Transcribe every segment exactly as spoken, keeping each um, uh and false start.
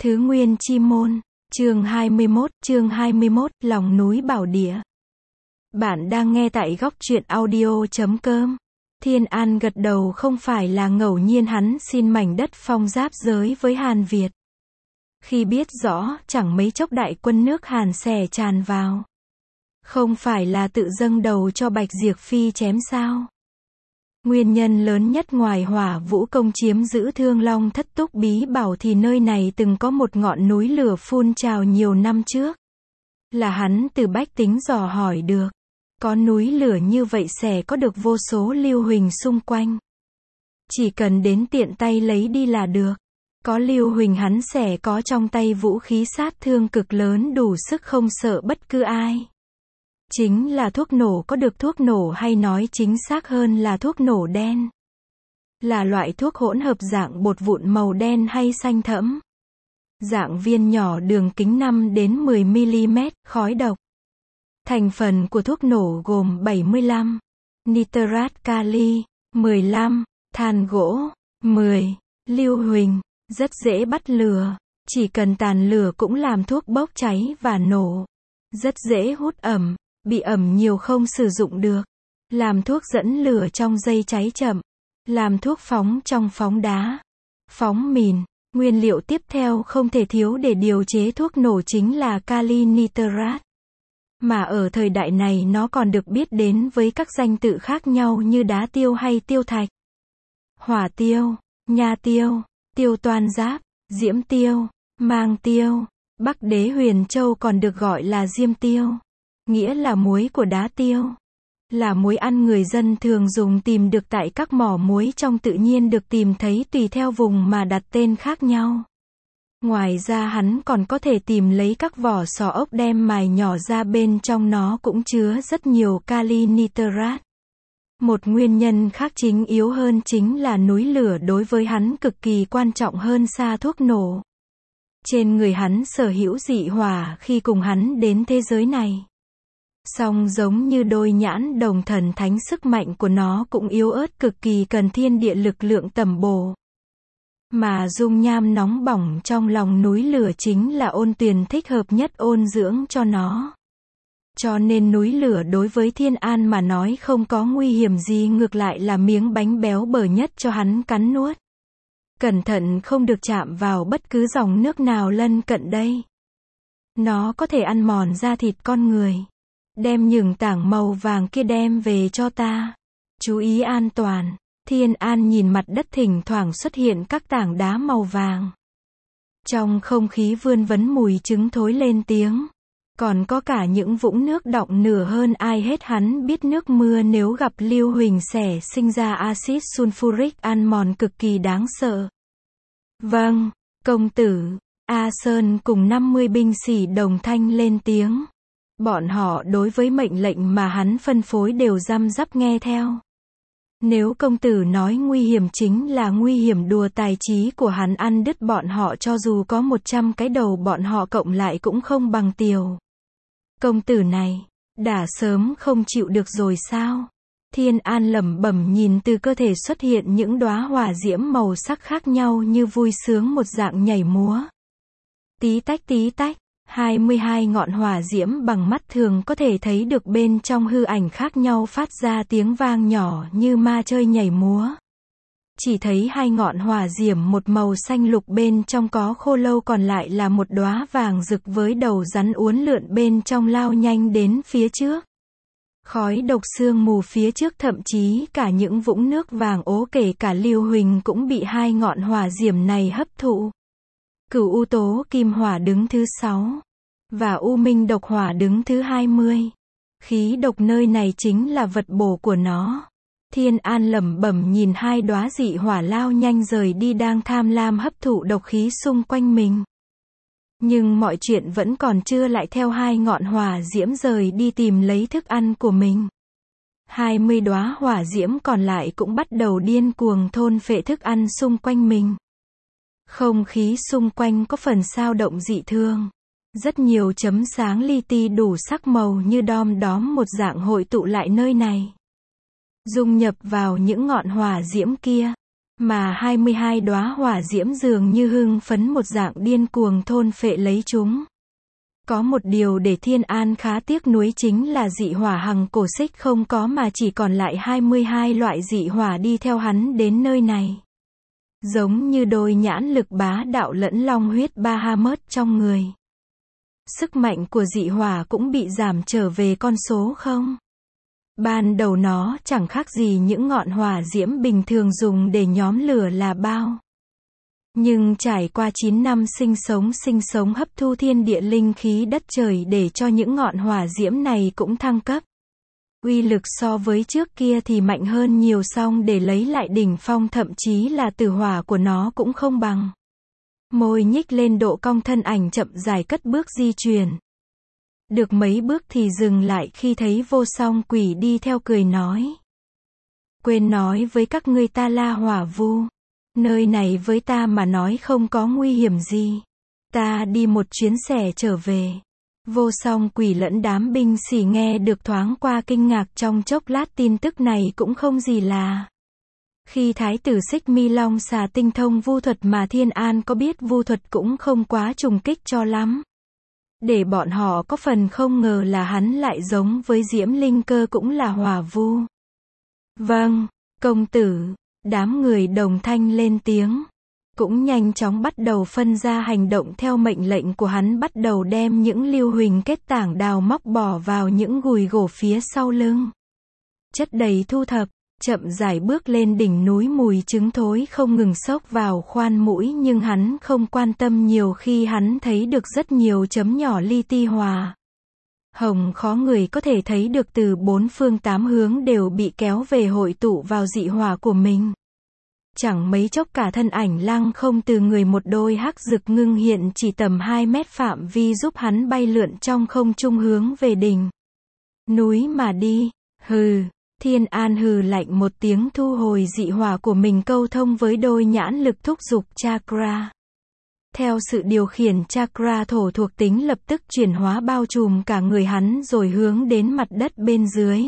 Thứ Nguyên Chi Môn, chương hai mươi mốt, chương hai mươi mốt, Lòng núi Bảo Địa. Bạn đang nghe tại góc truyện audio chấm com. Thiên An gật đầu, không phải là ngẫu nhiên hắn xin mảnh đất phong giáp giới với Hàn Việt. Khi biết rõ, chẳng mấy chốc đại quân nước Hàn xẻ tràn vào. Không phải là tự dâng đầu cho Bạch Diệp Phi chém sao? Nguyên nhân lớn nhất ngoài Hỏa Vũ Công chiếm giữ Thương Long Thất Túc Bí Bảo thì nơi này từng có một ngọn núi lửa phun trào nhiều năm trước. Là hắn từ bách tính dò hỏi được. Có núi lửa như vậy sẽ có được vô số lưu huỳnh xung quanh. Chỉ cần đến tiện tay lấy đi là được. Có lưu huỳnh hắn sẽ có trong tay vũ khí sát thương cực lớn, đủ sức không sợ bất cứ ai. Chính là thuốc nổ, có được thuốc nổ, hay nói chính xác hơn là thuốc nổ đen. Là loại thuốc hỗn hợp dạng bột vụn màu đen hay xanh thẫm. Dạng viên nhỏ, đường kính năm đến mười mi-li-mét, khói độc. Thành phần của thuốc nổ gồm bảy mươi lăm nitrat kali, mười lăm than gỗ, mười lưu huỳnh, rất dễ bắt lửa, chỉ cần tàn lửa cũng làm thuốc bốc cháy và nổ. Rất dễ hút ẩm, bị ẩm nhiều không sử dụng được. Làm thuốc dẫn lửa trong dây cháy chậm. Làm thuốc phóng trong phóng đá, phóng mìn. Nguyên liệu tiếp theo không thể thiếu để điều chế thuốc nổ chính là kali nitrat. Mà ở thời đại này nó còn được biết đến với các danh tự khác nhau như đá tiêu hay tiêu thạch, hỏa tiêu, nha tiêu, tiêu toan giáp, diễm tiêu, mang tiêu. Bắc Đế Huyền Châu còn được gọi là diêm tiêu, nghĩa là muối của đá tiêu. Là muối ăn người dân thường dùng, tìm được tại các mỏ muối trong tự nhiên, được tìm thấy tùy theo vùng mà đặt tên khác nhau. Ngoài ra hắn còn có thể tìm lấy các vỏ sò ốc đem mài nhỏ ra, bên trong nó cũng chứa rất nhiều kali nitrat. Một nguyên nhân khác chính yếu hơn chính là núi lửa đối với hắn cực kỳ quan trọng hơn xa thuốc nổ. Trên người hắn sở hữu dị hỏa khi cùng hắn đến thế giới này. Song giống như đôi nhãn đồng thần thánh, sức mạnh của nó cũng yếu ớt cực kỳ, cần thiên địa lực lượng tầm bổ. Mà dung nham nóng bỏng trong lòng núi lửa chính là ôn tuyền thích hợp nhất ôn dưỡng cho nó. Cho nên núi lửa đối với Thiên An mà nói không có nguy hiểm gì, ngược lại là miếng bánh béo bở nhất cho hắn cắn nuốt. Cẩn thận không được chạm vào bất cứ dòng nước nào lân cận đây. Nó có thể ăn mòn da thịt con người. Đem những tảng màu vàng kia đem về cho ta. Chú ý an toàn. Thiên An nhìn mặt đất thỉnh thoảng xuất hiện các tảng đá màu vàng. Trong không khí vươn vấn mùi trứng thối lên tiếng. Còn có cả những vũng nước đọng, nửa hơn ai hết hắn biết nước mưa nếu gặp lưu huỳnh sẽ sinh ra axit sulfuric ăn mòn cực kỳ đáng sợ. Vâng, công tử. A Sơn cùng năm mươi binh sĩ đồng thanh lên tiếng. Bọn họ đối với mệnh lệnh mà hắn phân phối đều răm rắp nghe theo. Nếu công tử nói nguy hiểm chính là nguy hiểm, đùa tài trí của hắn ăn đứt bọn họ, cho dù có một trăm cái đầu bọn họ cộng lại cũng không bằng Tiều. Công tử này, đã sớm không chịu được rồi sao? Thiên An lẩm bẩm, nhìn từ cơ thể xuất hiện những đóa hỏa diễm màu sắc khác nhau như vui sướng một dạng nhảy múa. Tí tách tí tách. hai mươi hai ngọn hỏa diễm bằng mắt thường có thể thấy được, bên trong hư ảnh khác nhau phát ra tiếng vang nhỏ như ma chơi nhảy múa. Chỉ thấy hai ngọn hỏa diễm một màu xanh lục, bên trong có khô lâu, còn lại là một đóa vàng rực với đầu rắn uốn lượn bên trong lao nhanh đến phía trước. Khói độc sương mù phía trước, thậm chí cả những vũng nước vàng ố, kể cả lưu huỳnh cũng bị hai ngọn hỏa diễm này hấp thụ. Cửu u tố kim hỏa đứng thứ sáu, và u minh độc hỏa đứng thứ hai mươi. Khí độc nơi này chính là vật bổ của nó. Thiên An lẩm bẩm nhìn hai đóa dị hỏa lao nhanh rời đi, đang tham lam hấp thụ độc khí xung quanh mình. Nhưng mọi chuyện vẫn còn chưa, lại theo hai ngọn hỏa diễm rời đi tìm lấy thức ăn của mình. hai mươi đóa hỏa diễm còn lại cũng bắt đầu điên cuồng thôn phệ thức ăn xung quanh mình. Không khí xung quanh có phần dao động dị thường. Rất nhiều chấm sáng li ti đủ sắc màu như đom đóm một dạng hội tụ lại nơi này. Dung nhập vào những ngọn hỏa diễm kia. Mà hai mươi hai đóa hỏa diễm dường như hưng phấn một dạng điên cuồng thôn phệ lấy chúng. Có một điều để Thiên An khá tiếc nuối chính là dị hỏa hằng cổ xích không có mà chỉ còn lại hai mươi hai loại dị hỏa đi theo hắn đến nơi này. Giống như đôi nhãn lực bá đạo lẫn long huyết Bahamut trong người. Sức mạnh của dị hỏa cũng bị giảm trở về con số không. Ban đầu nó chẳng khác gì những ngọn hỏa diễm bình thường dùng để nhóm lửa là bao. Nhưng trải qua chín năm sinh sống sinh sống hấp thu thiên địa linh khí đất trời để cho những ngọn hỏa diễm này cũng thăng cấp. Uy lực so với trước kia thì mạnh hơn nhiều, song để lấy lại đỉnh phong thậm chí là tử hỏa của nó cũng không bằng. Môi nhích lên độ cong, thân ảnh chậm rãi cất bước di chuyển. Được mấy bước thì dừng lại khi thấy Vô Song Quỷ đi theo, cười nói. Quên nói với các ngươi, ta La Hỏa Vu. Nơi này với ta mà nói không có nguy hiểm gì. Ta đi một chuyến xẻ trở về. Vô Song Quỷ lẫn đám binh sĩ nghe được thoáng qua kinh ngạc trong chốc lát, tin tức này cũng không gì là. Khi Thái tử Xích Mi Long xà tinh thông vu thuật mà Thiên An có biết vu thuật cũng không quá trùng kích cho lắm. Để bọn họ có phần không ngờ là hắn lại giống với Diễm Linh Cơ cũng là hỏa vu. Vâng, công tử, đám người đồng thanh lên tiếng. Cũng nhanh chóng bắt đầu phân ra hành động theo mệnh lệnh của hắn, bắt đầu đem những lưu huỳnh kết tảng đào móc bỏ vào những gùi gỗ phía sau lưng. Chất đầy thu thập, chậm rãi bước lên đỉnh núi, mùi trứng thối không ngừng xốc vào khoan mũi, nhưng hắn không quan tâm nhiều khi hắn thấy được rất nhiều chấm nhỏ li ti hòa. Hồng khó người có thể thấy được từ bốn phương tám hướng đều bị kéo về hội tụ vào dị hỏa của mình. Chẳng mấy chốc cả thân ảnh lăng không từ người một đôi hắc rực ngưng hiện chỉ tầm hai mét phạm vi, giúp hắn bay lượn trong không trung hướng về đỉnh núi mà đi. Hừ, Thiên An hừ lạnh một tiếng, thu hồi dị hỏa của mình, câu thông với đôi nhãn lực thúc giục chakra. Theo sự điều khiển chakra, thổ thuộc tính lập tức chuyển hóa bao trùm cả người hắn rồi hướng đến mặt đất bên dưới.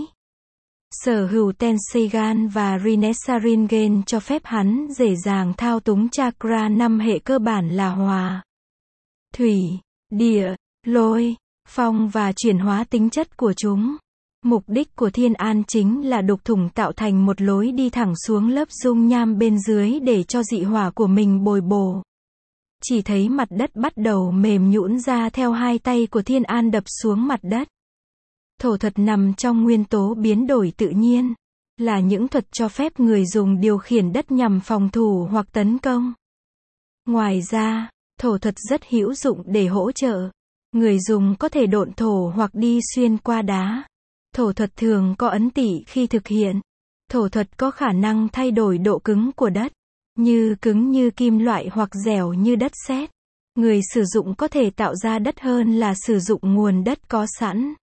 Sở hữu Tensegan và Rinesaringen cho phép hắn dễ dàng thao túng chakra năm hệ cơ bản là hỏa, thủy, địa, lôi, phong và chuyển hóa tính chất của chúng. Mục đích của Thiên An chính là đục thủng tạo thành một lối đi thẳng xuống lớp dung nham bên dưới để cho dị hỏa của mình bồi bổ. Chỉ thấy mặt đất bắt đầu mềm nhũn ra theo hai tay của Thiên An đập xuống mặt đất. Thổ thuật nằm trong nguyên tố biến đổi tự nhiên, là những thuật cho phép người dùng điều khiển đất nhằm phòng thủ hoặc tấn công. Ngoài ra, thổ thuật rất hữu dụng để hỗ trợ. Người dùng có thể độn thổ hoặc đi xuyên qua đá. Thổ thuật thường có ấn tỉ khi thực hiện. Thổ thuật có khả năng thay đổi độ cứng của đất, như cứng như kim loại hoặc dẻo như đất sét. Người sử dụng có thể tạo ra đất hơn là sử dụng nguồn đất có sẵn.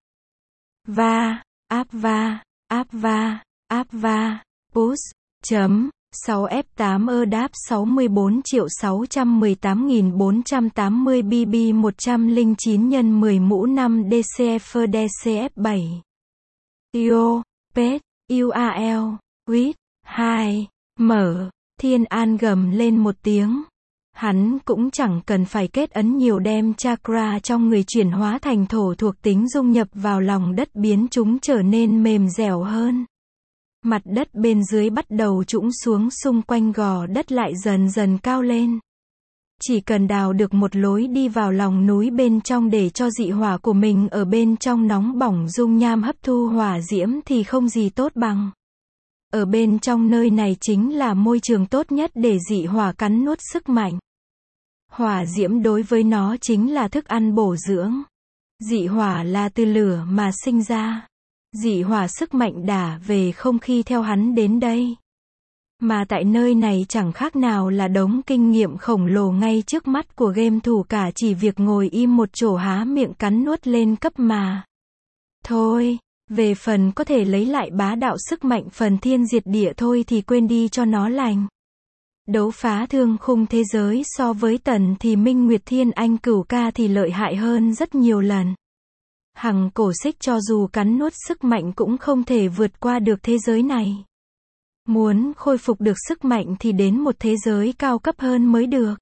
Va, áp va, áp va, áp va, push, chấm, sáu F tám ơ đáp sáu mươi bốn triệu sáu trăm mười tám nghìn bốn trăm tám mươi B B một trăm lẻ chín nhân mười mũ năm D C F D C F bảy. Io, Pet, U A L, Quýt, hai, mở, Thiên An gầm lên một tiếng. Hắn cũng chẳng cần phải kết ấn nhiều, đem chakra trong người chuyển hóa thành thổ thuộc tính dung nhập vào lòng đất, biến chúng trở nên mềm dẻo hơn. Mặt đất bên dưới bắt đầu trũng xuống, xung quanh gò đất lại dần dần cao lên. Chỉ cần đào được một lối đi vào lòng núi bên trong để cho dị hỏa của mình ở bên trong nóng bỏng dung nham hấp thu hỏa diễm thì không gì tốt bằng. Ở bên trong nơi này chính là môi trường tốt nhất để dị hỏa cắn nuốt sức mạnh. Hỏa diễm đối với nó chính là thức ăn bổ dưỡng. Dị hỏa là từ lửa mà sinh ra. Dị hỏa sức mạnh đả về không khi theo hắn đến đây. Mà tại nơi này chẳng khác nào là đống kinh nghiệm khổng lồ ngay trước mắt của game thủ, cả chỉ việc ngồi im một chỗ há miệng cắn nuốt lên cấp mà. Thôi, về phần có thể lấy lại bá đạo sức mạnh phần thiên diệt địa thôi thì quên đi cho nó lành. Đấu phá thương khung thế giới so với Tần thì Minh Nguyệt Thiên Anh Cửu Ca thì lợi hại hơn rất nhiều lần. Hằng cổ xích cho dù cắn nuốt sức mạnh cũng không thể vượt qua được thế giới này. Muốn khôi phục được sức mạnh thì đến một thế giới cao cấp hơn mới được.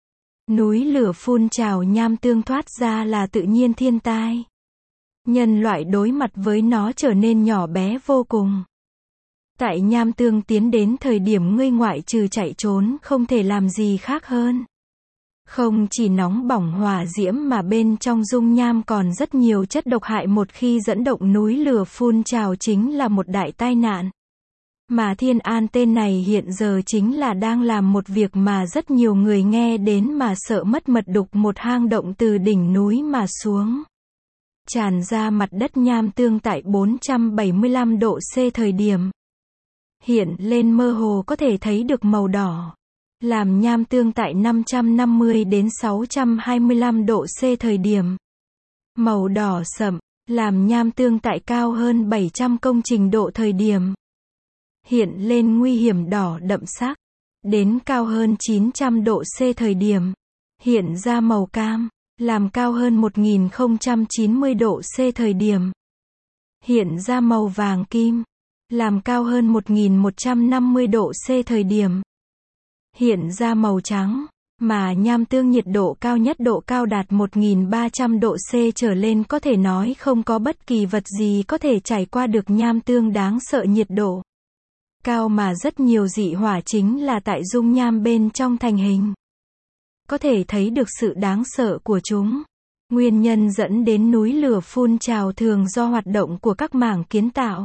Núi lửa phun trào nham tương thoát ra là tự nhiên thiên tai. Nhân loại đối mặt với nó trở nên nhỏ bé vô cùng. Tại nham tương tiến đến thời điểm ngươi ngoại trừ chạy trốn không thể làm gì khác hơn. Không chỉ nóng bỏng hỏa diễm mà bên trong dung nham còn rất nhiều chất độc hại, một khi dẫn động núi lửa phun trào chính là một đại tai nạn. Mà Thiên An tên này hiện giờ chính là đang làm một việc mà rất nhiều người nghe đến mà sợ mất mật, đục một hang động từ đỉnh núi mà xuống. Tràn ra mặt đất nham tương tại bốn trăm bảy mươi lăm độ C thời điểm. Hiện lên mơ hồ có thể thấy được màu đỏ. Làm nham tương tại năm trăm năm mươi đến sáu trăm hai mươi lăm độ C thời điểm. Màu đỏ sậm, làm nham tương tại cao hơn bảy trăm công trình độ thời điểm. Hiện lên nguy hiểm đỏ đậm sắc. Đến cao hơn chín trăm độ C thời điểm. Hiện ra màu cam, làm cao hơn một nghìn không trăm chín mươi độ C thời điểm. Hiện ra màu vàng kim, làm cao hơn một nghìn một trăm năm mươi độ C thời điểm. Hiện ra màu trắng, mà nham tương nhiệt độ cao nhất độ cao đạt một nghìn ba trăm độ C trở lên, có thể nói không có bất kỳ vật gì có thể trải qua được nham tương đáng sợ nhiệt độ cao mà rất nhiều dị hỏa chính là tại dung nham bên trong thành hình. Có thể thấy được sự đáng sợ của chúng. Nguyên nhân dẫn đến núi lửa phun trào thường do hoạt động của các mảng kiến tạo.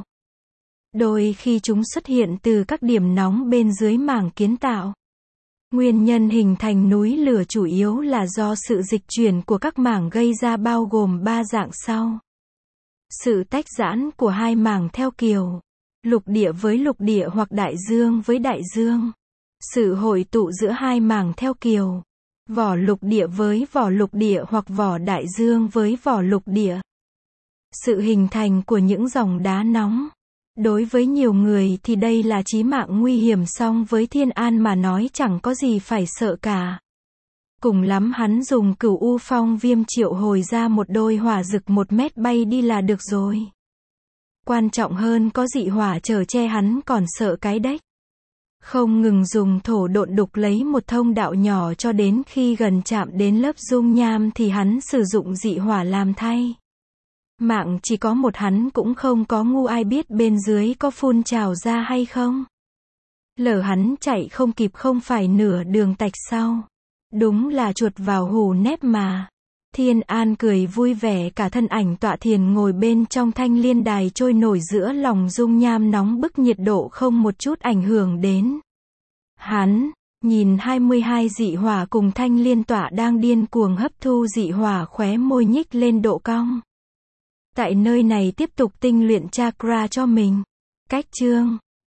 Đôi khi chúng xuất hiện từ các điểm nóng bên dưới mảng kiến tạo. Nguyên nhân hình thành núi lửa chủ yếu là do sự dịch chuyển của các mảng gây ra, bao gồm ba dạng sau. Sự tách giãn của hai mảng theo kiểu lục địa với lục địa hoặc đại dương với đại dương. Sự hội tụ giữa hai mảng theo kiểu vỏ lục địa với vỏ lục địa hoặc vỏ đại dương với vỏ lục địa. Sự hình thành của những dòng đá nóng. Đối với nhiều người thì đây là chí mạng nguy hiểm, song với Thiên An mà nói chẳng có gì phải sợ cả. Cùng lắm hắn dùng Cửu U Phong Viêm triệu hồi ra một đôi hỏa dực một mét bay đi là được rồi. Quan trọng hơn có dị hỏa chở che hắn còn sợ cái đếch. Không ngừng dùng thổ độn đục lấy một thông đạo nhỏ cho đến khi gần chạm đến lớp dung nham thì hắn sử dụng dị hỏa làm thay. Mạng chỉ có một hắn cũng không có ngu, ai biết bên dưới có phun trào ra hay không. Lỡ hắn chạy không kịp không phải nửa đường tạch sau. Đúng là chuột vào hù nép mà. Thiên An cười vui vẻ, cả thân ảnh tọa thiền ngồi bên trong thanh liên đài trôi nổi giữa lòng dung nham nóng bức, nhiệt độ không một chút ảnh hưởng đến hắn. Nhìn hai mươi hai dị hỏa cùng thanh liên tọa đang điên cuồng hấp thu dị hỏa, khóe môi nhích lên độ cong. Tại nơi này tiếp tục tinh luyện chakra cho mình. Cách chương